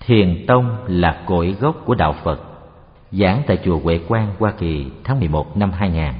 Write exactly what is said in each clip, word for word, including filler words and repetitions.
Thiền tông là cội gốc của đạo Phật. Giảng tại chùa Huệ Quang, Hoa Kỳ, tháng mười một năm hai nghìn.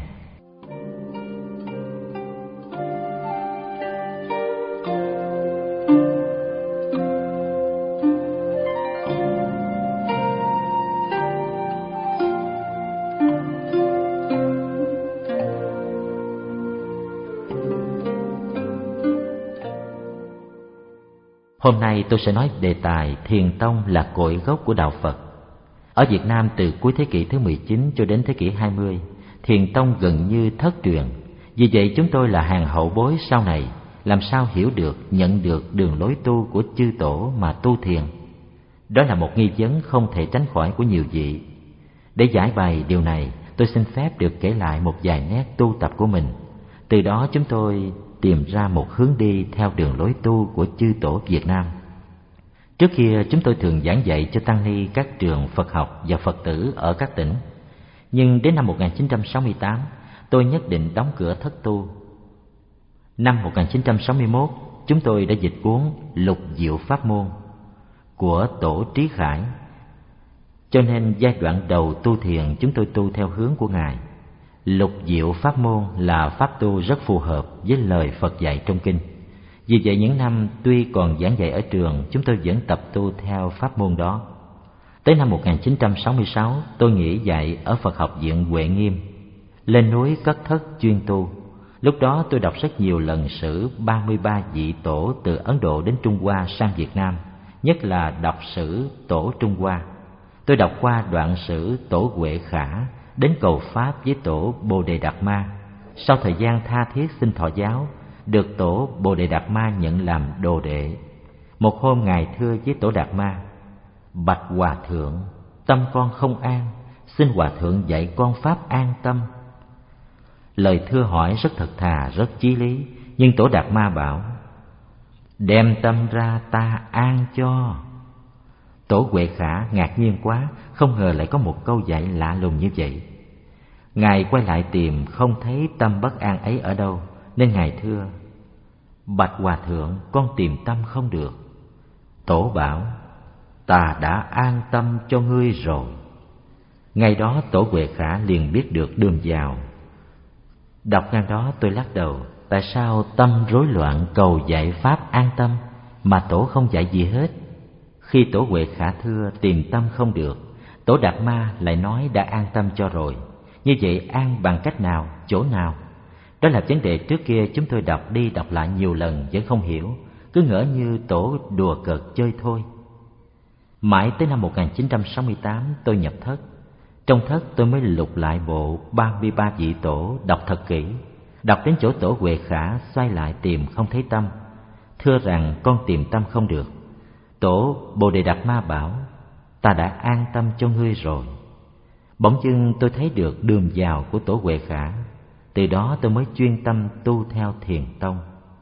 Hôm nay tôi sẽ nói đề tài Thiền tông là cội gốc của đạo Phật. Ở Việt Nam từ cuối thế kỷ thứ mười chín cho đến thế kỷ hai mươi, Thiền tông gần như thất truyền. Vì vậy chúng tôi là hàng hậu bối sau này, làm sao hiểu được, nhận được đường lối tu của chư tổ mà tu thiền? Đó là một nghi vấn không thể tránh khỏi của nhiều vị. Để giải bày điều này, tôi xin phép được kể lại một vài nét tu tập của mình. Từ đó chúng tôi tìm ra một hướng đi theo đường lối tu của chư tổ Việt Nam. Trước kia chúng tôi thường giảng dạy cho tăng ni các trường Phật học và Phật tử ở các tỉnh. Nhưng đến năm một nghìn chín trăm sáu mươi tám, tôi nhất định đóng cửa thất tu. Năm một nghìn chín trăm sáu mươi mốt, chúng tôi đã dịch cuốn Lục Diệu Pháp Môn của Tổ Trí Khải. Cho nên giai đoạn đầu tu thiền chúng tôi tu theo hướng của Ngài. Lục Diệu Pháp Môn là pháp tu rất phù hợp với lời Phật dạy trong kinh. Vì vậy những năm tuy còn giảng dạy ở trường, chúng tôi vẫn tập tu theo pháp môn đó. Tới năm một nghìn chín trăm sáu mươi sáu, tôi nghỉ dạy ở Phật học viện Huệ Nghiêm, lên núi cất thất chuyên tu. Lúc đó tôi đọc rất nhiều lần sử ba mươi ba vị tổ từ Ấn Độ đến Trung Hoa sang Việt Nam, nhất là đọc sử tổ Trung Hoa. Tôi đọc qua đoạn sử tổ Huệ Khả đến cầu pháp với tổ Bồ Đề Đạt Ma. Sau thời gian tha thiết xin thọ giáo, được tổ Bồ Đề Đạt Ma nhận làm đồ đệ. Một hôm Ngài thưa với tổ Đạt Ma: Bạch Hòa Thượng, tâm con không an, xin Hòa Thượng dạy con pháp an tâm. Lời thưa hỏi rất thật thà, rất chí lý, nhưng tổ Đạt Ma bảo: Đem tâm ra ta an cho. Tổ Huệ Khả ngạc nhiên quá, không ngờ lại có một câu dạy lạ lùng như vậy. Ngài quay lại tìm, không thấy tâm bất an ấy ở đâu, nên Ngài thưa: Bạch Hòa Thượng, con tìm tâm không được. Tổ bảo: Ta đã an tâm cho ngươi rồi. Ngày đó tổ Huệ Khả liền biết được đường vào. Đọc ngang đó tôi lắc đầu, tại sao tâm rối loạn cầu dạy pháp an tâm mà tổ không dạy gì hết? Khi tổ Huệ Khả thưa tìm tâm không được, tổ Đạt Ma lại nói đã an tâm cho rồi. Như vậy an bằng cách nào, chỗ nào? Đó là vấn đề trước kia chúng tôi đọc đi đọc lại nhiều lần vẫn không hiểu, cứ ngỡ như tổ đùa cợt chơi thôi. Mãi tới năm một nghìn chín trăm sáu mươi tám tôi nhập thất. Trong thất tôi mới lục lại bộ ba mươi ba vị tổ, đọc thật kỹ. Đọc đến chỗ tổ Huệ Khả xoay lại tìm không thấy tâm, thưa rằng con tìm tâm không được. Tổ Bồ Đề Đạt Ma bảo: Ta đã an tâm cho ngươi rồi. Bỗng dưng tôi thấy được đường vào của tổ Huệ Khả. Từ đó tôi mới chuyên tâm tu theo Thiền tông.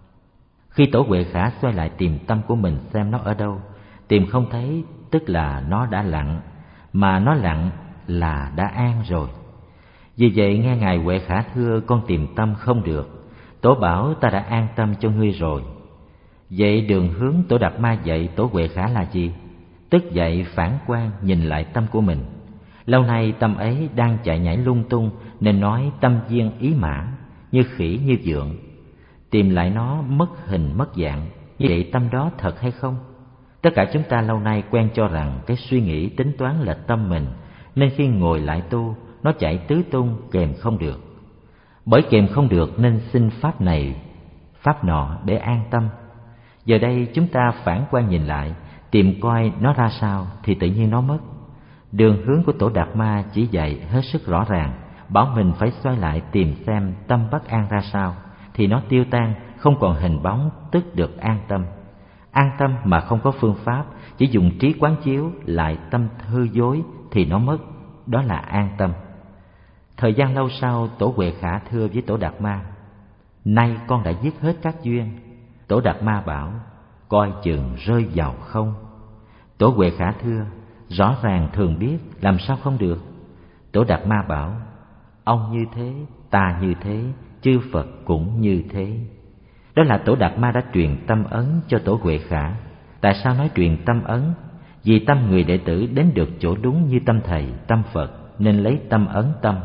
Khi tổ Huệ Khả xoay lại tìm tâm của mình xem nó ở đâu, tìm không thấy tức là nó đã lặng, mà nó lặng là đã an rồi. Vì vậy nghe Ngài Huệ Khả thưa con tìm tâm không được, tổ bảo ta đã an tâm cho ngươi rồi. Vậy đường hướng tổ Đạt Ma dạy tổ Huệ Khả là gì? Tức dạy phản quan nhìn lại tâm của mình. Lâu nay tâm ấy đang chạy nhảy lung tung, nên nói tâm viên ý mã, như khỉ như vượn. Tìm lại nó mất hình mất dạng, như vậy tâm đó thật hay không? Tất cả chúng ta lâu nay quen cho rằng cái suy nghĩ tính toán là tâm mình, nên khi ngồi lại tu, nó chạy tứ tung kềm không được. Bởi kềm không được nên xin pháp này, pháp nọ để an tâm. Giờ đây chúng ta phản quan nhìn lại, tìm coi nó ra sao thì tự nhiên nó mất. Đường hướng của tổ Đạt Ma chỉ dạy hết sức rõ ràng, bảo mình phải xoay lại tìm xem tâm bất an ra sao, thì nó tiêu tan, không còn hình bóng, tức được an tâm. An tâm mà không có phương pháp, chỉ dùng trí quán chiếu lại tâm hư dối thì nó mất, đó là an tâm. Thời gian lâu sau, tổ Huệ Khả thưa với tổ Đạt Ma: Nay con đã dứt hết các duyên. Tổ Đạt Ma bảo: Coi chừng rơi vào không. Tổ Huệ Khả thưa: Rõ ràng thường biết, làm sao không được? Tổ Đạt Ma bảo: Ông như thế, ta như thế, chư Phật cũng như thế. Đó là tổ Đạt Ma đã truyền tâm ấn cho tổ Huệ Khả. Tại sao nói truyền tâm ấn? Vì tâm người đệ tử đến được chỗ đúng như tâm thầy, tâm Phật, nên lấy tâm ấn tâm.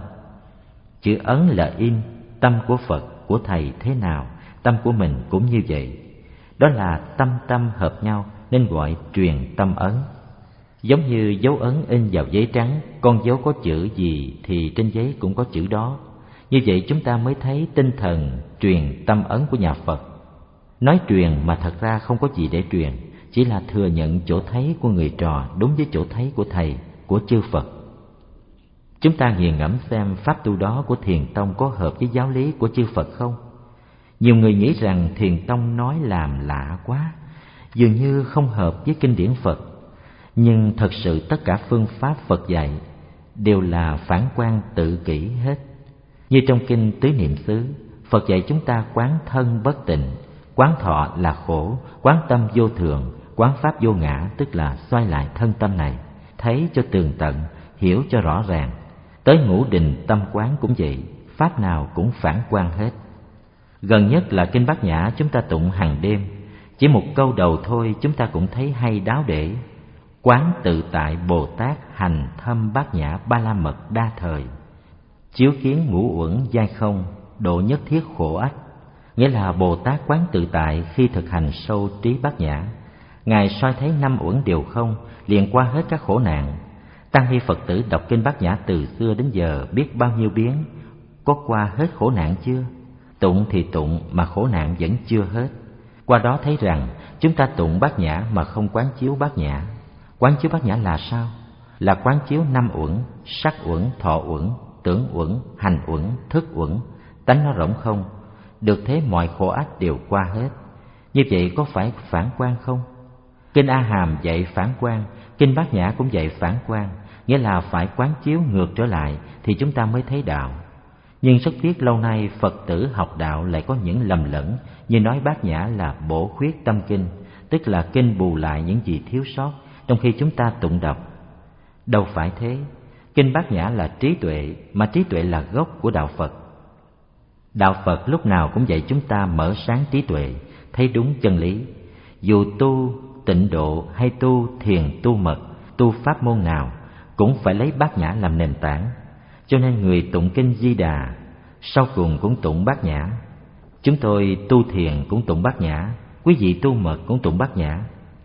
Chữ ấn là in, tâm của Phật, của thầy thế nào, tâm của mình cũng như vậy. Đó là tâm tâm hợp nhau nên gọi truyền tâm ấn. Giống như dấu ấn in vào giấy trắng, con dấu có chữ gì thì trên giấy cũng có chữ đó. Như vậy chúng ta mới thấy tinh thần truyền tâm ấn của nhà Phật. Nói truyền mà thật ra không có gì để truyền, chỉ là thừa nhận chỗ thấy của người trò đúng với chỗ thấy của thầy, của chư Phật. Chúng ta nghiền ngẫm xem pháp tu đó của Thiền Tông có hợp với giáo lý của chư Phật không? Nhiều người nghĩ rằng Thiền Tông nói làm lạ quá, dường như không hợp với kinh điển Phật. Nhưng thật sự tất cả phương pháp Phật dạy đều là phản quan tự kỷ hết. Như trong kinh Tứ Niệm xứ, Phật dạy chúng ta quán thân bất tịnh, quán thọ là khổ, quán tâm vô thường, quán pháp vô ngã, tức là xoay lại thân tâm này, thấy cho tường tận, hiểu cho rõ ràng. Tới ngũ định tâm quán cũng vậy, pháp nào cũng phản quan hết. Gần nhất là kinh Bát Nhã chúng ta tụng hàng đêm, chỉ một câu đầu thôi chúng ta cũng thấy hay đáo để. Quán tự tại Bồ Tát hành thâm Bát Nhã ba la mật đa thời, chiếu kiến ngũ uẩn giai không, độ nhất thiết khổ ách. Nghĩa là Bồ Tát quán tự tại khi thực hành sâu trí Bát Nhã, Ngài soi thấy năm uẩn đều không, liền qua hết các khổ nạn. Tăng ni Phật tử đọc kinh Bát Nhã từ xưa đến giờ biết bao nhiêu biến, có qua hết khổ nạn chưa? Tụng thì tụng mà khổ nạn vẫn chưa hết. Qua đó thấy rằng chúng ta tụng Bát Nhã mà không quán chiếu Bát Nhã. Quán chiếu Bát Nhã là sao? Là quán chiếu năm uẩn: sắc uẩn, thọ uẩn, tưởng uẩn, hành uẩn, thức uẩn, tánh nó rỗng không. Được thế mọi khổ ách đều qua hết. Như vậy có phải phản quan không? Kinh A Hàm dạy phản quan, kinh Bát Nhã cũng dạy phản quan, nghĩa là phải quán chiếu ngược trở lại thì chúng ta mới thấy đạo. Nhưng rất tiếc lâu nay Phật tử học đạo lại có những lầm lẫn, như nói Bát Nhã là bổ khuyết tâm kinh, tức là kinh bù lại những gì thiếu sót trong khi chúng ta tụng đọc. Đâu phải thế. Kinh Bát Nhã là trí tuệ, mà trí tuệ là gốc của đạo Phật. Đạo Phật lúc nào cũng dạy chúng ta mở sáng trí tuệ, thấy đúng chân lý. Dù tu tịnh độ hay tu thiền tu mật, tu pháp môn nào cũng phải lấy Bát Nhã làm nền tảng. Cho nên người tụng kinh Di Đà sau cùng cũng tụng Bát Nhã. Chúng tôi tu thiền cũng tụng Bát Nhã, quý vị tu mật cũng tụng Bát Nhã.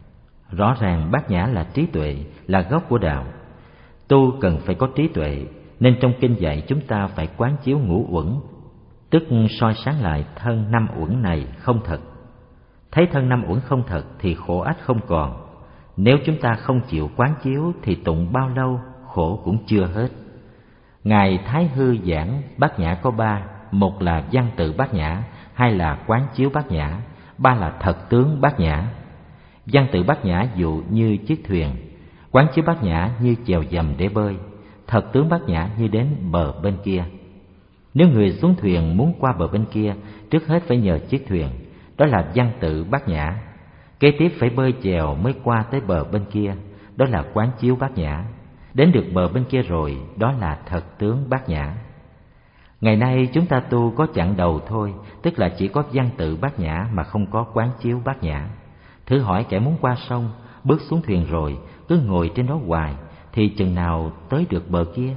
Rõ ràng Bát Nhã là trí tuệ, là gốc của đạo. Tu cần phải có trí tuệ, nên trong kinh dạy chúng ta phải quán chiếu ngũ uẩn, tức soi sáng lại thân năm uẩn này không thật. Thấy thân năm uẩn không thật thì khổ ách không còn. Nếu chúng ta không chịu quán chiếu thì tụng bao lâu khổ cũng chưa hết. Ngài Thái Hư giảng Bát Nhã có ba: một là văn tự Bát Nhã, hai là quán chiếu Bát Nhã, ba là thật tướng Bát Nhã. Văn tự Bát Nhã dụ như chiếc thuyền, quán chiếu Bát Nhã như chèo dầm để bơi, thật tướng Bát Nhã như đến bờ bên kia. Nếu người xuống thuyền muốn qua bờ bên kia, trước hết phải nhờ chiếc thuyền, đó là văn tự Bát Nhã. Kế tiếp phải bơi chèo mới qua tới bờ bên kia, đó là quán chiếu Bát Nhã. Đến được bờ bên kia rồi, đó là thật tướng Bát Nhã. Ngày nay chúng ta tu có chặng đầu thôi, tức là chỉ có văn tự Bát Nhã mà không có quán chiếu Bát Nhã. Thử hỏi kẻ muốn qua sông, bước xuống thuyền rồi, cứ ngồi trên đó hoài, thì chừng nào tới được bờ kia?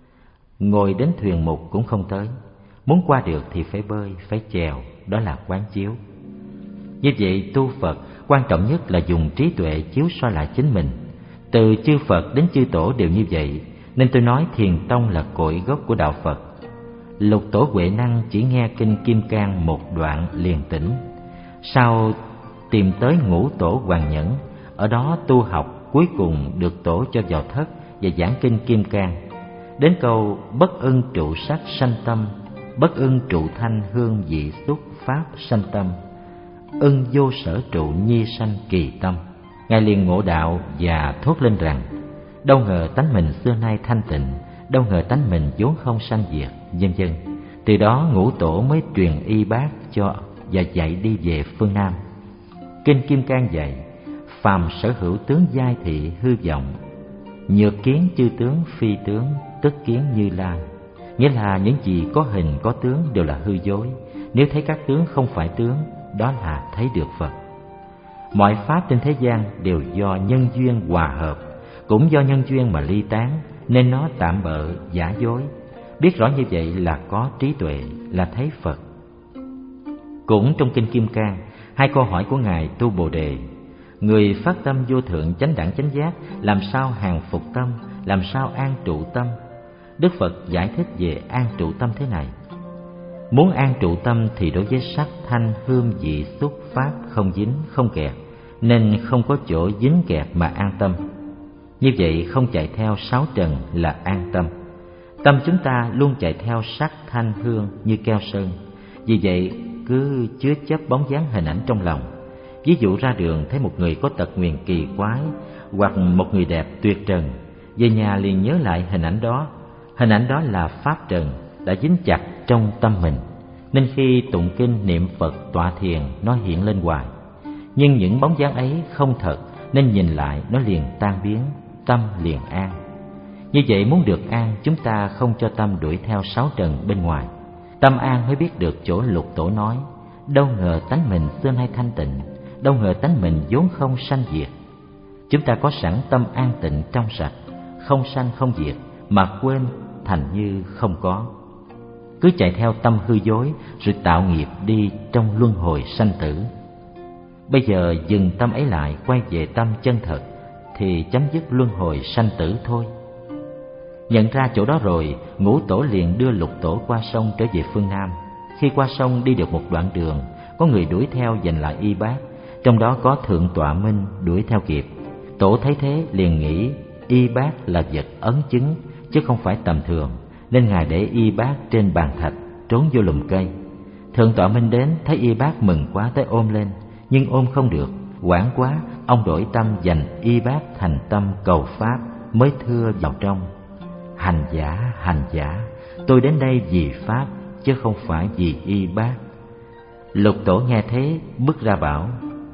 Ngồi đến thuyền mục cũng không tới. Muốn qua được thì phải bơi, phải chèo, đó là quán chiếu. Như vậy tu Phật quan trọng nhất là dùng trí tuệ chiếu soi lại chính mình. Từ chư Phật đến chư Tổ đều như vậy, nên tôi nói Thiền Tông là cội gốc của đạo Phật. Lục Tổ Huệ Năng chỉ nghe kinh Kim Cang một đoạn liền tỉnh, sau tìm tới Ngũ Tổ Hoàng Nhẫn, ở đó tu học, cuối cùng được Tổ cho vào thất và giảng kinh Kim Cang. Đến câu bất ưng trụ sắc sanh tâm, bất ưng trụ thanh hương vị xúc pháp sanh tâm, ưng vô sở trụ nhi sanh kỳ tâm. Ngài liền ngộ đạo và thốt lên rằng: đâu ngờ tánh mình xưa nay thanh tịnh, đâu ngờ tánh mình vốn không sanh diệt, vân vân. Từ đó Ngũ Tổ mới truyền y bác cho và dạy đi về phương Nam. Kinh Kim Cang dạy: phàm sở hữu tướng giai thị hư vọng, nhược kiến chư tướng phi tướng, tức kiến Như Lai. Nghĩa là những gì có hình có tướng đều là hư dối. Nếu thấy các tướng không phải tướng, đó là thấy được Phật. Mọi pháp trên thế gian đều do nhân duyên hòa hợp, cũng do nhân duyên mà ly tán, nên nó tạm bợ, giả dối. Biết rõ như vậy là có trí tuệ, là thấy Phật. Cũng trong Kinh Kim Cang, hai câu hỏi của Ngài Tu Bồ Đề: người phát tâm vô thượng chánh đẳng chánh giác, làm sao hàng phục tâm, làm sao an trụ tâm? Đức Phật giải thích về an trụ tâm thế này: muốn an trụ tâm thì đối với sắc, thanh, hương, vị, xúc, pháp không dính, không kẹt, nên không có chỗ dính kẹt mà an tâm. Như vậy không chạy theo sáu trần là an tâm. Tâm chúng ta luôn chạy theo sắc, thanh, hương như keo sơn. Vì vậy cứ chứa chấp bóng dáng hình ảnh trong lòng. Ví dụ ra đường thấy một người có tật nguyền kỳ quái, hoặc một người đẹp tuyệt trần, về nhà liền nhớ lại hình ảnh đó. Hình ảnh đó là pháp trần, đã dính chặt trong tâm mình, nên khi tụng kinh niệm Phật tọa thiền nó hiện lên hoài. Nhưng những bóng dáng ấy không thật, nên nhìn lại nó liền tan biến, tâm liền an. Như vậy muốn được an, chúng ta không cho tâm đuổi theo sáu trần bên ngoài. Tâm an mới biết được chỗ Lục Tổ nói: đâu ngờ tánh mình xưa nay thanh tịnh, đâu ngờ tánh mình vốn không sanh diệt. Chúng ta có sẵn tâm an tịnh trong sạch, không sanh không diệt, mà quên thành như không có. Cứ chạy theo tâm hư dối, rồi tạo nghiệp đi trong luân hồi sanh tử. Bây giờ dừng tâm ấy lại, quay về tâm chân thật, thì chấm dứt luân hồi sanh tử thôi. Nhận ra chỗ đó rồi, Ngũ Tổ liền đưa Lục Tổ qua sông trở về phương Nam. Khi qua sông đi được một đoạn đường, có người đuổi theo giành lại y bát, trong đó có Thượng Tọa Minh đuổi theo kịp. Tổ thấy thế liền nghĩ y bát là vật ấn chứng, chứ không phải tầm thường, nên Ngài để y bát trên bàn thạch, trốn vô lùm cây. Thượng Tọa Minh đến thấy y bát mừng quá tới ôm lên, nhưng ôm không được, hoảng quá, ông đổi tâm dành y bát thành tâm cầu pháp, mới thưa vào trong: hành giả, hành giả, tôi đến đây vì pháp, chứ không phải vì y bát. Lục Tổ nghe thế bước ra bảo: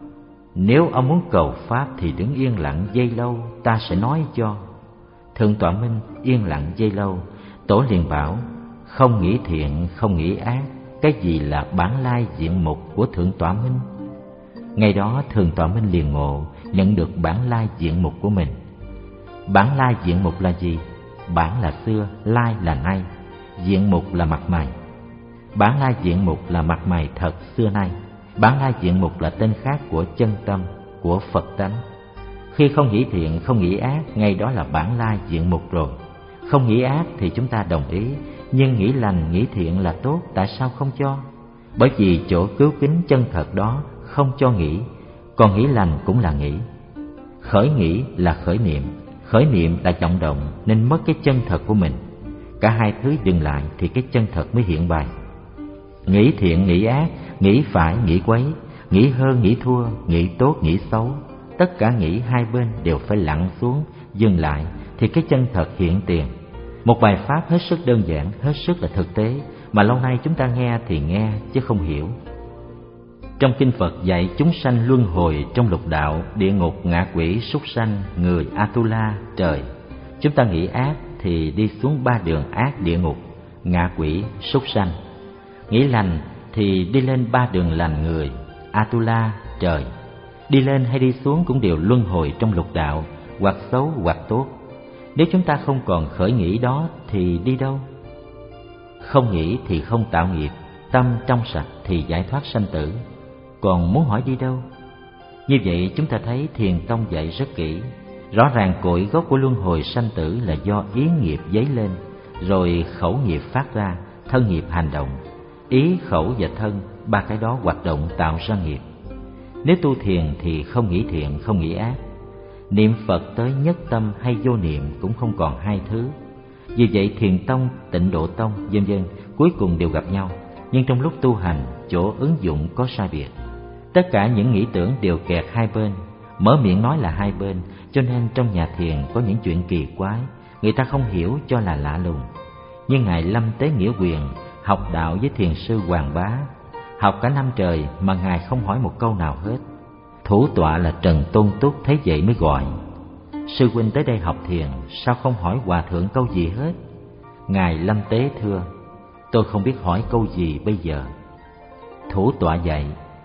nếu ông muốn cầu pháp thì đứng yên lặng giây lâu, ta sẽ nói cho. Thượng Tọa Minh yên lặng giây lâu. Tổ liền bảo: không nghĩ thiện, không nghĩ ác, cái gì là bản lai diện mục của Thượng Tọa Minh? Ngày đó Thượng Tọa Minh liền ngộ, nhận được bản lai diện mục của mình. Bản lai diện mục là gì? Bản là xưa, lai là nay, diện mục là mặt mày. Bản lai diện mục là mặt mày thật xưa nay. Bản lai diện mục là tên khác của chân tâm, của Phật tánh. Khi không nghĩ thiện, không nghĩ ác, ngay đó là bản lai diện mục rồi. Không nghĩ ác thì chúng ta đồng ý, nhưng nghĩ lành, nghĩ thiện là tốt, tại sao không cho? Bởi vì chỗ cứu kính chân thật đó không cho nghĩ, còn nghĩ lành cũng là nghĩ. Khởi nghĩ là khởi niệm, khởi niệm là vọng động, nên mất cái chân thật của mình. Cả hai thứ dừng lại thì cái chân thật mới hiện bày. Nghĩ thiện, nghĩ ác, nghĩ phải, nghĩ quấy, nghĩ hơn, nghĩ thua, nghĩ tốt, nghĩ xấu, tất cả nghĩ hai bên đều phải lặng xuống, dừng lại thì cái chân thật hiện tiền. Một bài pháp hết sức đơn giản, hết sức là thực tế, mà lâu nay chúng ta nghe thì nghe chứ không hiểu. Trong kinh Phật dạy chúng sanh luân hồi trong lục đạo: địa ngục, ngạ quỷ, súc sanh, người, Atula, trời. Chúng ta nghĩ ác thì đi xuống ba đường ác: địa ngục, ngạ quỷ, súc sanh. Nghĩ lành thì đi lên ba đường lành: người, Atula, trời. Đi lên hay đi xuống cũng đều luân hồi trong lục đạo, hoặc xấu hoặc tốt. Nếu chúng ta không còn khởi nghĩ đó thì đi đâu? Không nghĩ thì không tạo nghiệp, tâm trong sạch thì giải thoát sanh tử. Còn muốn hỏi đi đâu? Như vậy chúng ta thấy Thiền Tông dạy rất kỹ. Rõ ràng cội gốc của luân hồi sanh tử là do ý nghiệp dấy lên, rồi khẩu nghiệp phát ra, thân nghiệp hành động. Ý, khẩu và thân, ba cái đó hoạt động tạo ra nghiệp. Nếu tu thiền thì không nghĩ thiện, không nghĩ ác. Niệm Phật tới nhất tâm hay vô niệm cũng không còn hai thứ. Vì vậy Thiền Tông, Tịnh Độ Tông, vân vân cuối cùng đều gặp nhau, nhưng trong lúc tu hành, chỗ ứng dụng có sai biệt. Tất cả những nghĩ tưởng đều kẹt hai bên, mở miệng nói là hai bên, cho nên trong nhà thiền có những chuyện kỳ quái, người ta không hiểu cho là lạ lùng. Nhưng Ngài Lâm Tế Nghĩa Quyền học đạo với thiền sư Hoàng Bá, học cả năm trời mà Ngài không hỏi một câu nào hết. Thủ tọa là Trần Tôn Túc thấy vậy mới gọi: sư huynh tới đây học thiền, sao không hỏi hòa thượng câu gì hết? Ngài Lâm Tế thưa: tôi không biết hỏi câu gì bây giờ. Thủ tọa dạy: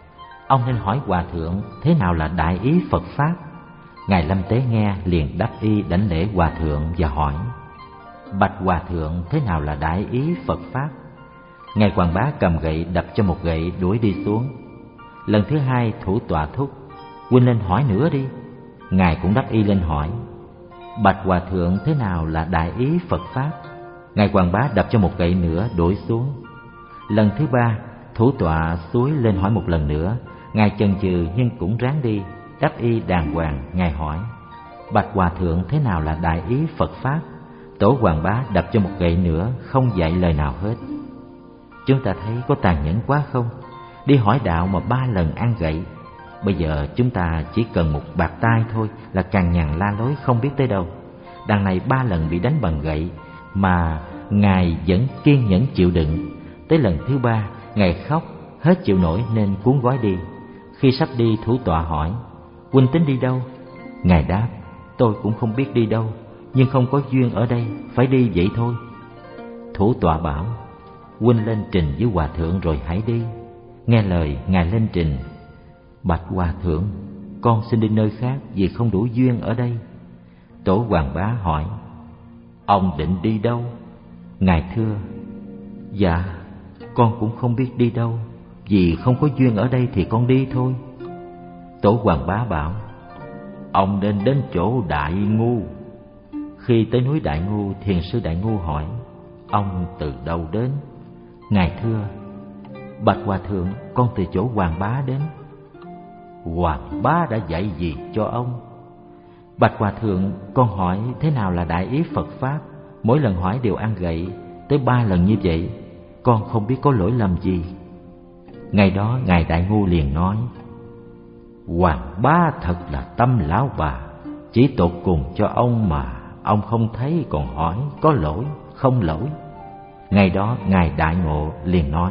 Ông nên hỏi hòa thượng thế nào là đại ý Phật Pháp. Ngài Lâm Tế nghe liền đắp y đảnh lễ hòa thượng và hỏi: Bạch hòa thượng, thế nào là đại ý Phật Pháp? Ngài Hoàng Bá cầm gậy đập cho một gậy đuổi đi xuống. Lần thứ hai thủ tọa thúc: Huynh lên hỏi nữa đi. Ngài cũng đắp y lên hỏi: Bạch hòa thượng, thế nào là đại ý Phật Pháp? Ngài Hoàng Bá đập cho một gậy nữa đuổi xuống. Lần thứ ba thủ tọa xúi lên hỏi một lần nữa. Ngài chần chừ nhưng cũng ráng đi, đắp y đàng hoàng. Ngài hỏi: Bạch hòa thượng, thế nào là đại ý Phật Pháp? Tổ Hoàng Bá đập cho một gậy nữa, không dạy lời nào hết. Chúng ta thấy có tàn nhẫn quá không? Đi hỏi đạo mà ba lần ăn gậy. Bây giờ chúng ta chỉ cần một bạt tai thôi là cằn nhằn la lối không biết tới đâu. Đằng này ba lần bị đánh bằng gậy mà Ngài vẫn kiên nhẫn chịu đựng. Tới lần thứ ba Ngài khóc hết chịu nổi nên cuốn gói đi. Khi sắp đi, thủ tọa hỏi: Huynh tính đi đâu? Ngài đáp: Tôi cũng không biết đi đâu, nhưng không có duyên ở đây, phải đi vậy thôi. Thủ tọa bảo: Huynh lên trình với hòa thượng rồi hãy đi. Nghe lời, Ngài lên trình: Bạch hòa thượng, con xin đi nơi khác vì không đủ duyên ở đây. Tổ Hoàng Bá hỏi: Ông định đi đâu? Ngài thưa: Dạ, con cũng không biết đi đâu, vì không có duyên ở đây thì con đi thôi. Tổ Hoàng Bá bảo: Ông nên đến chỗ Đại Ngu. Khi tới núi Đại Ngu, thiền sư Đại Ngu hỏi: Ông từ đâu đến? Ngài thưa: Bạch hòa thượng, con từ chỗ Hoàng Bá đến. Hoàng Bá đã dạy gì cho ông? Bạch hòa thượng, con hỏi thế nào là đại ý Phật Pháp. Mỗi lần hỏi đều ăn gậy, tới ba lần như vậy, con không biết có lỗi lầm gì. Ngày đó Ngài Đại Ngu liền nói: Hoàng Bá thật là tâm lão bà, chỉ tột cùng cho ông mà ông không thấy còn hỏi có lỗi không lỗi. Ngày đó Ngài Đại Ngộ liền nói: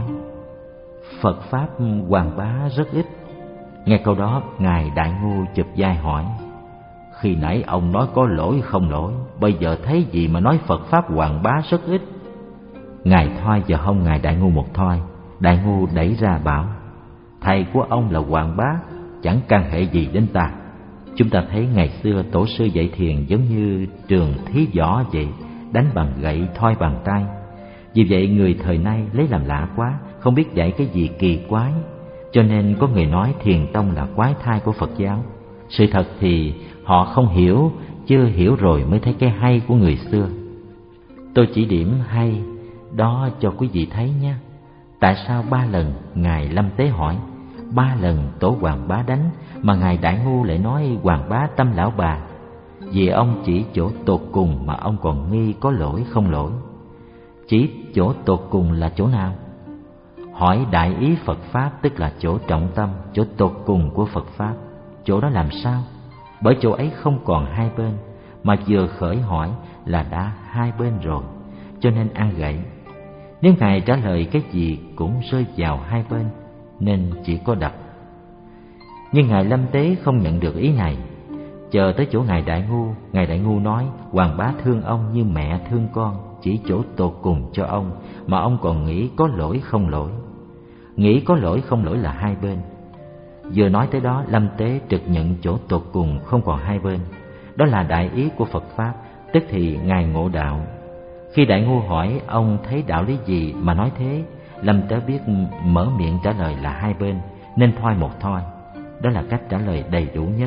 Phật Pháp Hoàng Bá rất ít. Nghe câu đó, Ngài Đại Ngu chụp vai hỏi: Khi nãy ông nói có lỗi không lỗi, bây giờ thấy gì mà nói Phật Pháp Hoàng Bá rất ít? Ngài thoi vào hông Ngài Đại Ngu một thoi. Đại Ngu đẩy ra bảo: Thầy của ông là Hoàng Bá, chẳng can hệ gì đến ta. Chúng ta thấy ngày xưa tổ sư dạy thiền giống như trường thí võ vậy, đánh bằng gậy, thoi bằng tay. Vì vậy người thời nay lấy làm lạ quá, không biết dạy cái gì kỳ quái, cho nên có người nói thiền tông là quái thai của Phật giáo. Sự thật thì họ không hiểu, chưa hiểu rồi mới thấy cái hay của người xưa. Tôi chỉ điểm hay đó cho quý vị thấy nhé. Tại sao ba lần Ngài Lâm Tế hỏi, ba lần Tổ Hoàng Bá đánh, mà Ngài Đại Ngu lại nói Hoàng Bá tâm lão bà? Vì ông chỉ chỗ tột cùng mà ông còn nghi có lỗi không lỗi. Chỉ chỗ tột cùng là chỗ nào? Hỏi đại ý Phật Pháp tức là chỗ trọng tâm, chỗ tột cùng của Phật Pháp. Chỗ đó làm sao? Bởi chỗ ấy không còn hai bên, mà vừa khởi hỏi là đã hai bên rồi, cho nên ăn gậy. Nếu Ngài trả lời cái gì cũng rơi vào hai bên, nên chỉ có đập. Nhưng Ngài Lâm Tế không nhận được ý này. Chờ tới chỗ Ngài Đại Ngu, Ngài Đại Ngu nói Hoàng Bá thương ông như mẹ thương con, chỉ chỗ tột cùng cho ông, mà ông còn nghĩ có lỗi không lỗi. Nghĩ có lỗi không lỗi là hai bên. Vừa nói tới đó, Lâm Tế trực nhận chỗ tột cùng không còn hai bên. Đó là đại ý của Phật Pháp, tức thì Ngài ngộ đạo. Khi Đại Ngu hỏi ông thấy đạo lý gì mà nói thế, Lâm Tế biết mở miệng trả lời là hai bên, nên thoi một thoi. Đó là cách trả lời đầy đủ nhất.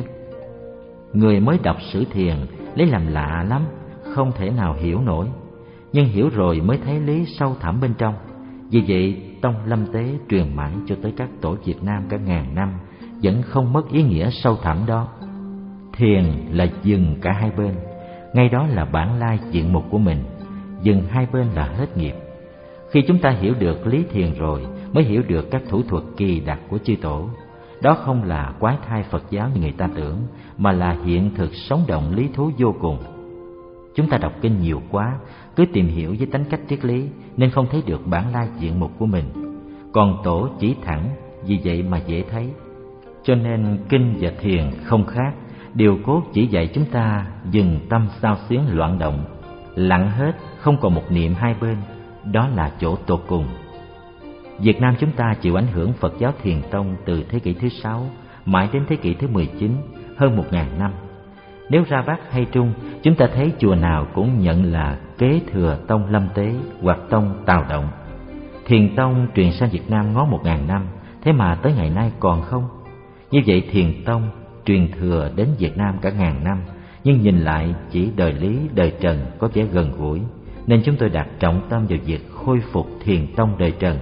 Người mới đọc sử thiền lấy làm lạ lắm, không thể nào hiểu nổi. Nhưng hiểu rồi mới thấy lý sâu thẳm bên trong. Vì vậy tông Lâm Tế truyền mãi cho tới các tổ Việt Nam cả ngàn năm, vẫn không mất ý nghĩa sâu thẳm đó. Thiền là dừng cả hai bên, ngay đó là bản lai diện mục của mình. Dừng hai bên là hết nghiệp. Khi chúng ta hiểu được lý thiền rồi, mới hiểu được các thủ thuật kỳ đặc của chư tổ. Đó không là quái thai Phật giáo như người ta tưởng, mà là hiện thực sống động lý thú vô cùng. Chúng ta đọc kinh nhiều quá, cứ tìm hiểu với tánh cách triết lý, nên không thấy được bản lai diện mục của mình. Còn tổ chỉ thẳng, vì vậy mà dễ thấy. Cho nên kinh và thiền không khác, điều cốt chỉ dạy chúng ta dừng tâm xao xuyến loạn động, lặng hết, không còn một niệm hai bên. Đó là chỗ tột cùng. Việt Nam chúng ta chịu ảnh hưởng Phật giáo Thiền Tông từ thế kỷ thứ sáu mãi đến thế kỷ thứ mười chín, hơn một ngàn năm. Nếu ra Bắc hay Trung, chúng ta thấy chùa nào cũng nhận là kế thừa tông Lâm Tế hoặc tông Tào Động. Thiền Tông truyền sang Việt Nam ngó một ngàn năm, thế mà tới ngày nay còn không. Như vậy Thiền Tông truyền thừa đến Việt Nam cả ngàn năm, nhưng nhìn lại chỉ đời Lý, đời Trần có vẻ gần gũi, nên chúng tôi đặt trọng tâm vào việc khôi phục Thiền Tông đời Trần.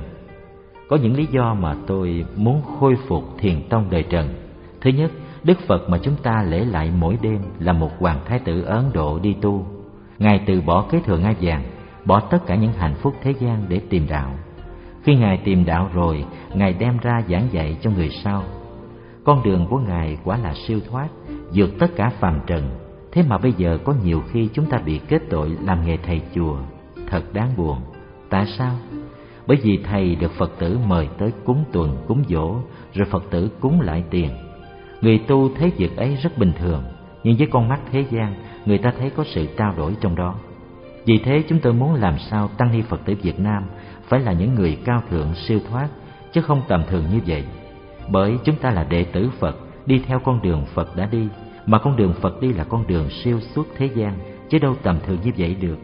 Có những lý do mà tôi muốn khôi phục Thiền Tông đời Trần. Thứ nhất, Đức Phật mà chúng ta lễ lại mỗi đêm là một hoàng thái tử Ấn Độ đi tu. Ngài từ bỏ kế thừa ngai vàng, bỏ tất cả những hạnh phúc thế gian để tìm đạo. Khi Ngài tìm đạo rồi, Ngài đem ra giảng dạy cho người sau. Con đường của Ngài quả là siêu thoát, vượt tất cả phàm trần. Thế mà bây giờ có nhiều khi chúng ta bị kết tội làm nghề thầy chùa. Thật đáng buồn. Tại sao? Bởi vì thầy được Phật tử mời tới cúng tuần, cúng dỗ, rồi Phật tử cúng lại tiền. Người tu thấy việc ấy rất bình thường, nhưng với con mắt thế gian, người ta thấy có sự trao đổi trong đó. Vì thế chúng tôi muốn làm sao tăng ni Phật tử Việt Nam phải là những người cao thượng siêu thoát, chứ không tầm thường như vậy. Bởi chúng ta là đệ tử Phật, đi theo con đường Phật đã đi, mà con đường Phật đi là con đường siêu xuất thế gian, chứ đâu tầm thường như vậy được.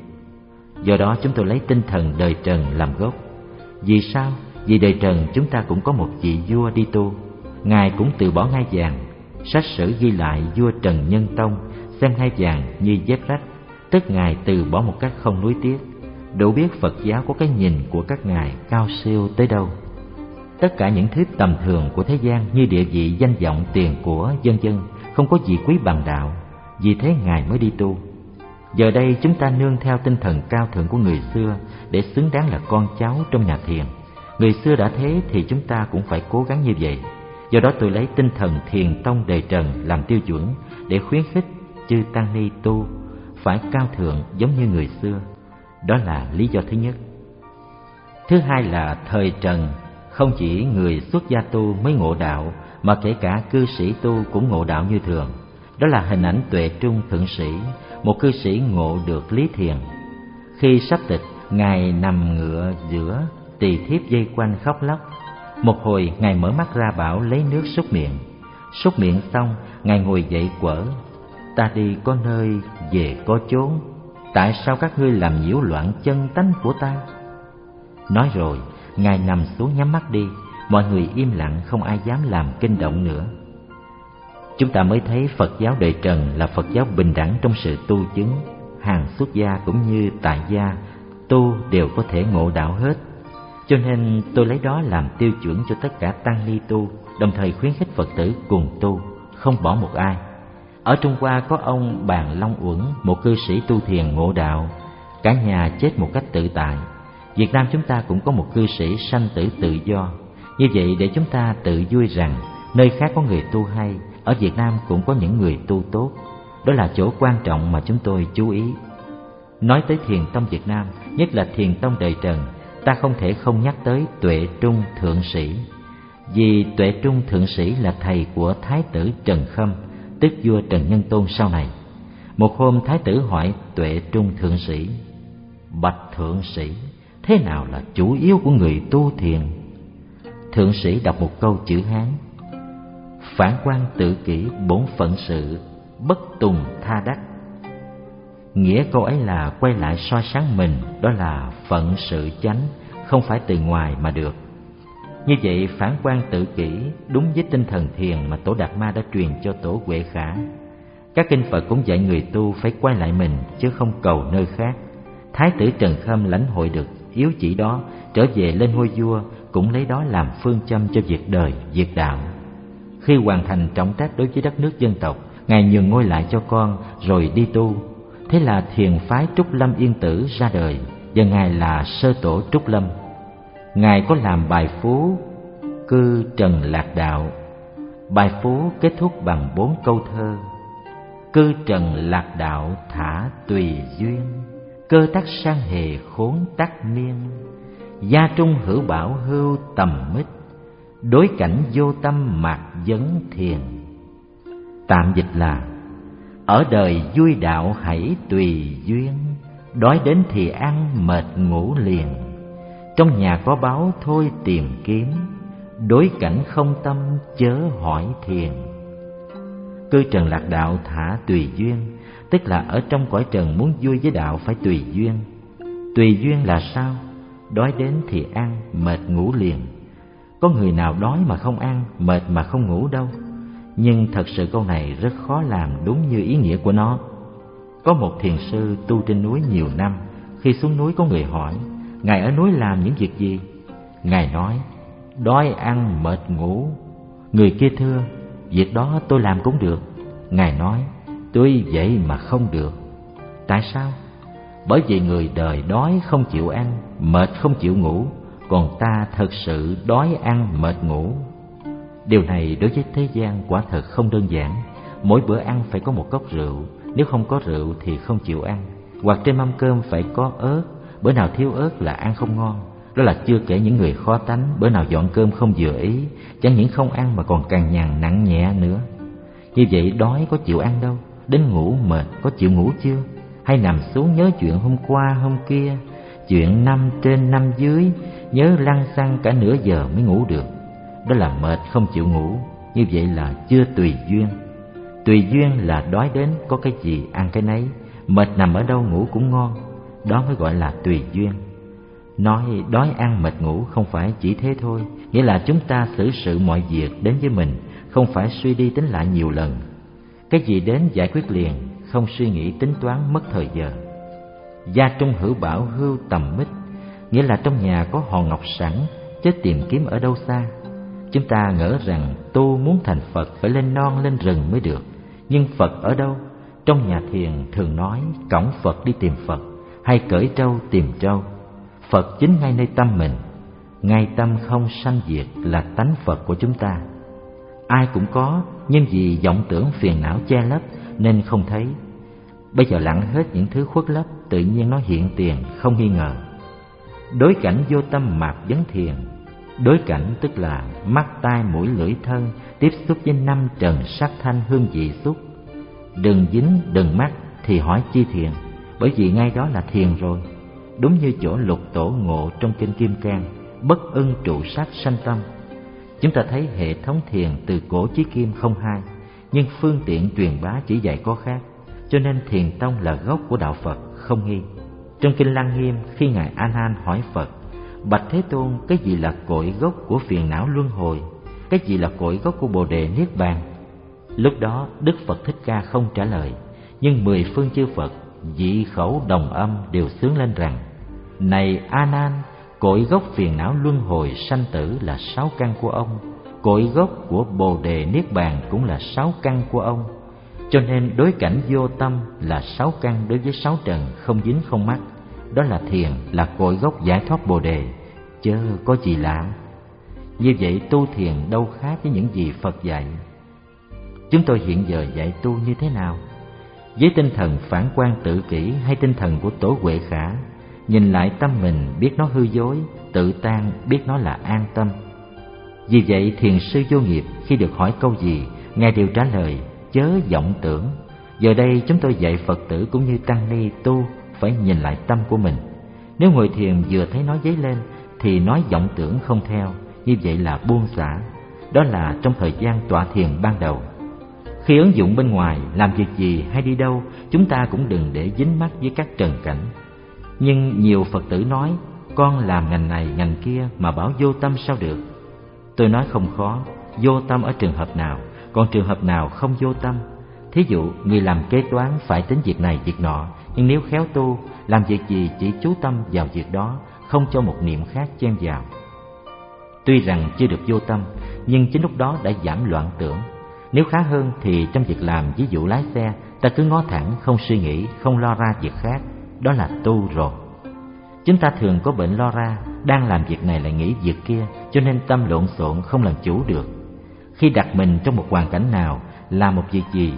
Do đó chúng tôi lấy tinh thần đời Trần làm gốc. Vì sao? Vì đời Trần chúng ta cũng có một vị vua đi tu. Ngài cũng từ bỏ ngai vàng. Sách sử ghi lại vua Trần Nhân Tông xem ngai vàng như dép rách, tức Ngài từ bỏ một cách không nuối tiếc. Đủ biết Phật giáo có cái nhìn của các ngài cao siêu tới đâu. Tất cả những thứ tầm thường của thế gian như địa vị, danh vọng, tiền của, vân vân không có gì quý bằng đạo. Vì thế Ngài mới đi tu. Giờ đây chúng ta nương theo tinh thần cao thượng của người xưa để xứng đáng là con cháu trong nhà thiền. Người xưa đã thế thì chúng ta cũng phải cố gắng như vậy. Do đó tôi lấy tinh thần Thiền Tông đời Trần làm tiêu chuẩn để khuyến khích chư tăng ni tu phải cao thượng giống như người xưa. Đó là lý do thứ nhất. Thứ hai là thời Trần không chỉ người xuất gia tu mới ngộ đạo, mà kể cả cư sĩ tu cũng ngộ đạo như thường. Đó là hình ảnh Tuệ Trung Thượng Sĩ, một cư sĩ ngộ được lý thiền. Khi sắp tịch, Ngài nằm ngựa giữa, tỳ thiếp dây quanh khóc lóc. Một hồi Ngài mở mắt ra bảo lấy nước súc miệng. Súc miệng xong, Ngài ngồi dậy quở: Ta đi có nơi, về có chốn, tại sao các ngươi làm nhiễu loạn chân tánh của ta? Nói rồi, Ngài nằm xuống nhắm mắt đi. Mọi người im lặng, không ai dám làm kinh động nữa. Chúng ta mới thấy Phật giáo đời Trần là Phật giáo bình đẳng trong sự tu chứng. Hàng xuất gia cũng như tại gia tu đều có thể ngộ đạo hết. Cho nên tôi lấy đó làm tiêu chuẩn cho tất cả tăng ni tu, đồng thời khuyến khích Phật tử cùng tu, không bỏ một ai. Ở Trung Hoa có ông Bàn Long Uẩn, một cư sĩ tu thiền ngộ đạo, cả nhà chết một cách tự tại. Việt Nam chúng ta cũng có một cư sĩ sanh tử tự do. Như vậy để chúng ta tự vui rằng nơi khác có người tu hay, ở Việt Nam cũng có những người tu tốt. Đó là chỗ quan trọng mà chúng tôi chú ý. Nói tới Thiền Tông Việt Nam, nhất là Thiền Tông đời Trần, ta không thể không nhắc tới Tuệ Trung Thượng Sĩ. Vì Tuệ Trung Thượng Sĩ là thầy của Thái tử Trần Khâm, tức vua Trần Nhân Tôn sau này. Một hôm Thái tử hỏi Tuệ Trung Thượng Sĩ: Bạch Thượng Sĩ, thế nào là chủ yếu của người tu thiền? Thượng Sĩ đọc một câu chữ Hán: Phản quan tự kỷ, bổn phận sự, bất tùng tha đắc. Nghĩa câu ấy là quay lại soi sáng mình, đó là phận sự chánh, không phải từ ngoài mà được. Như vậy phản quan tự kỷ đúng với tinh thần thiền mà Tổ Đạt Ma đã truyền cho Tổ Huệ Khả. Các kinh Phật cũng dạy người tu phải quay lại mình chứ không cầu nơi khác. Thái tử Trần Khâm lãnh hội được yếu chỉ đó, trở về lên ngôi vua cũng lấy đó làm phương châm cho việc đời, việc đạo. Khi hoàn thành trọng trách đối với đất nước dân tộc, Ngài nhường ngôi lại cho con rồi đi tu. Thế là thiền phái Trúc Lâm Yên Tử ra đời, và Ngài là sơ tổ Trúc Lâm. Ngài có làm bài phú Cư Trần Lạc Đạo. Bài phú kết thúc bằng bốn câu thơ: Cư Trần Lạc Đạo thả tùy duyên, cơ tắc sang hề khốn tắc miên, gia trung hữu bảo hưu tầm mít, đối cảnh vô tâm mạc vấn thiền. Tạm dịch là: Ở đời vui đạo hãy tùy duyên, đói đến thì ăn mệt ngủ liền, Trong nhà có báu thôi tìm kiếm, đối cảnh không tâm chớ hỏi thiền. Cư trần lạc đạo thả tùy duyên, tức là ở trong cõi trần muốn vui với đạo phải tùy duyên. Tùy duyên là sao? Đói đến thì ăn, mệt ngủ liền. Có người nào đói mà không ăn, mệt mà không ngủ đâu. Nhưng thật sự câu này rất khó làm đúng như ý nghĩa của nó. Có một thiền sư tu trên núi nhiều năm, khi xuống núi có người hỏi, Ngài ở núi làm những việc gì? Ngài nói, đói ăn mệt ngủ. Người kia thưa, việc đó tôi làm cũng được. Ngài nói, tuy vậy mà không được. Tại sao? Bởi vì người đời đói không chịu ăn, mệt không chịu ngủ, còn ta thật sự đói ăn mệt ngủ. Điều này đối với thế gian quả thật không đơn giản. Mỗi bữa ăn phải có một cốc rượu, nếu không có rượu thì không chịu ăn. Hoặc trên mâm cơm phải có ớt, bữa nào thiếu ớt là ăn không ngon. Đó là chưa kể những người khó tánh, bữa nào dọn cơm không vừa ý, chẳng những không ăn mà còn cằn nhằn nặng nhẹ nữa. Như vậy đói có chịu ăn đâu, đến ngủ mệt có chịu ngủ chưa? Hay nằm xuống nhớ chuyện hôm qua hôm kia, chuyện năm trên năm dưới, nhớ lăn xăng cả nửa giờ mới ngủ được. Đó là mệt không chịu ngủ, như vậy là chưa tùy duyên. Tùy duyên là đói đến có cái gì ăn cái nấy, mệt nằm ở đâu ngủ cũng ngon, đó mới gọi là tùy duyên. Nói đói ăn mệt ngủ không phải chỉ thế thôi, nghĩa là chúng ta xử sự mọi việc đến với mình, không phải suy đi tính lại nhiều lần. Cái gì đến giải quyết liền, không suy nghĩ tính toán mất thời giờ. Gia trung hữu bảo hưu tầm mít, nghĩa là trong nhà có hòn ngọc sẵn, chứ tìm kiếm ở đâu xa. Chúng ta ngỡ rằng tu muốn thành Phật phải lên non lên rừng mới được, nhưng Phật ở đâu? Trong nhà thiền thường nói cõng Phật đi tìm Phật, hay cởi trâu tìm trâu. Phật chính ngay nơi tâm mình, ngay tâm không sanh diệt là tánh Phật của chúng ta. Ai cũng có, nhưng vì vọng tưởng phiền não che lấp nên không thấy. Bây giờ lặng hết những thứ khuất lấp, tự nhiên nó hiện tiền không nghi ngờ. Đối cảnh vô tâm mạt vấn thiền. Đối cảnh tức là mắt tai mũi lưỡi thân tiếp xúc với năm trần sắc thanh hương vị xúc. Đừng dính đừng mắc thì hỏi chi thiền, bởi vì ngay đó là thiền rồi. Đúng như chỗ Lục Tổ ngộ trong kinh Kim Cang, bất ưng trụ sắc sanh tâm. Chúng ta thấy hệ thống thiền từ cổ chí kim không hai, nhưng phương tiện truyền bá chỉ dạy có khác, cho nên thiền tông là gốc của đạo Phật không nghi. Trong kinh Lăng Nghiêm, khi ngài A Nan hỏi Phật, bạch Thế Tôn, cái gì là cội gốc của phiền não luân hồi, cái gì là cội gốc của Bồ đề niết bàn? Lúc đó Đức Phật Thích Ca không trả lời, nhưng mười phương chư Phật dị khẩu đồng âm đều xướng lên rằng, này A Nan, cội gốc phiền não luân hồi sanh tử là sáu căn của ông, cội gốc của Bồ đề niết bàn cũng là sáu căn của ông. Cho nên đối cảnh vô tâm là sáu căn đối với sáu trần không dính không mắc. Đó là thiền, là cội gốc giải thoát Bồ đề, chớ có gì lạ. Như vậy tu thiền đâu khác với những gì Phật dạy. Chúng tôi hiện giờ dạy tu như thế nào? Với tinh thần phản quan tự kỷ hay tinh thần của Tổ Huệ Khả, nhìn lại tâm mình biết nó hư dối, tự tan biết nó là an tâm. Vì vậy thiền sư Vô Nghiệp khi được hỏi câu gì, ngài đều trả lời chớ vọng tưởng. Giờ đây chúng tôi dạy Phật tử cũng như tăng ni tu phải nhìn lại tâm của mình. Nếu ngồi thiền vừa thấy nó dấy lên thì nói vọng tưởng không theo, như vậy là buông xả. Đó là trong thời gian tọa thiền ban đầu. Khi ứng dụng bên ngoài, làm việc gì hay đi đâu, chúng ta cũng đừng để dính mắc với các trần cảnh. Nhưng nhiều Phật tử nói, con làm ngành này ngành kia mà bảo vô tâm sao được? Tôi nói không khó, vô tâm ở trường hợp nào, còn trường hợp nào không vô tâm. Thí dụ, người làm kế toán phải tính việc này việc nọ, nhưng nếu khéo tu, làm việc gì chỉ chú tâm vào việc đó, không cho một niệm khác chen vào. Tuy rằng chưa được vô tâm, nhưng chính lúc đó đã giảm loạn tưởng. Nếu khá hơn thì trong việc làm, ví dụ lái xe, ta cứ ngó thẳng, không suy nghĩ, không lo ra việc khác, đó là tu rồi. Chúng ta thường có bệnh lo ra, đang làm việc này lại nghĩ việc kia, cho nên tâm lộn xộn không làm chủ được. Khi đặt mình trong một hoàn cảnh nào, làm một việc gì,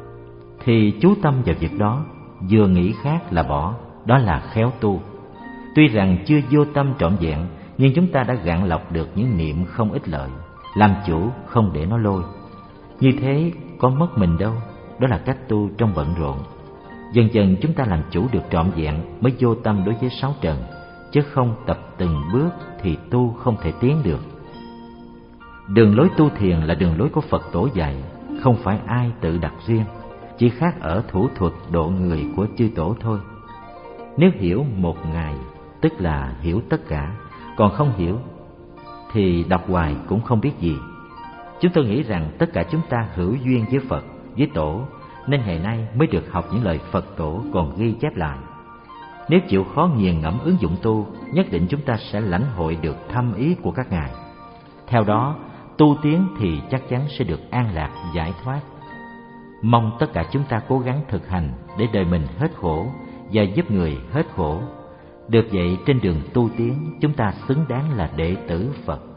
thì chú tâm vào việc đó, vừa nghĩ khác là bỏ, đó là khéo tu. Tuy rằng chưa vô tâm trọn vẹn, nhưng chúng ta đã gạn lọc được những niệm không ích lợi, làm chủ không để nó lôi. Như thế có mất mình đâu, đó là cách tu trong bận rộn. Dần dần chúng ta làm chủ được trọn vẹn mới vô tâm đối với sáu trần, chứ chứ không tập từng bước thì tu không thể tiến được. Đường lối tu thiền là đường lối của Phật tổ dạy, không phải ai tự đặt riêng, chỉ khác ở thủ thuật độ người của chư tổ thôi. Nếu hiểu một ngày, tức là hiểu tất cả, còn không hiểu thì đọc hoài cũng không biết gì. Chúng tôi nghĩ rằng tất cả chúng ta hữu duyên với Phật, với Tổ, nên ngày nay mới được học những lời Phật Tổ còn ghi chép lại. Nếu chịu khó nghiền ngẫm ứng dụng tu, nhất định chúng ta sẽ lãnh hội được thâm ý của các ngài. Theo đó, tu tiến thì chắc chắn sẽ được an lạc, giải thoát. Mong tất cả chúng ta cố gắng thực hành để đời mình hết khổ và giúp người hết khổ. Được vậy, trên đường tu tiến, chúng ta xứng đáng là đệ tử Phật.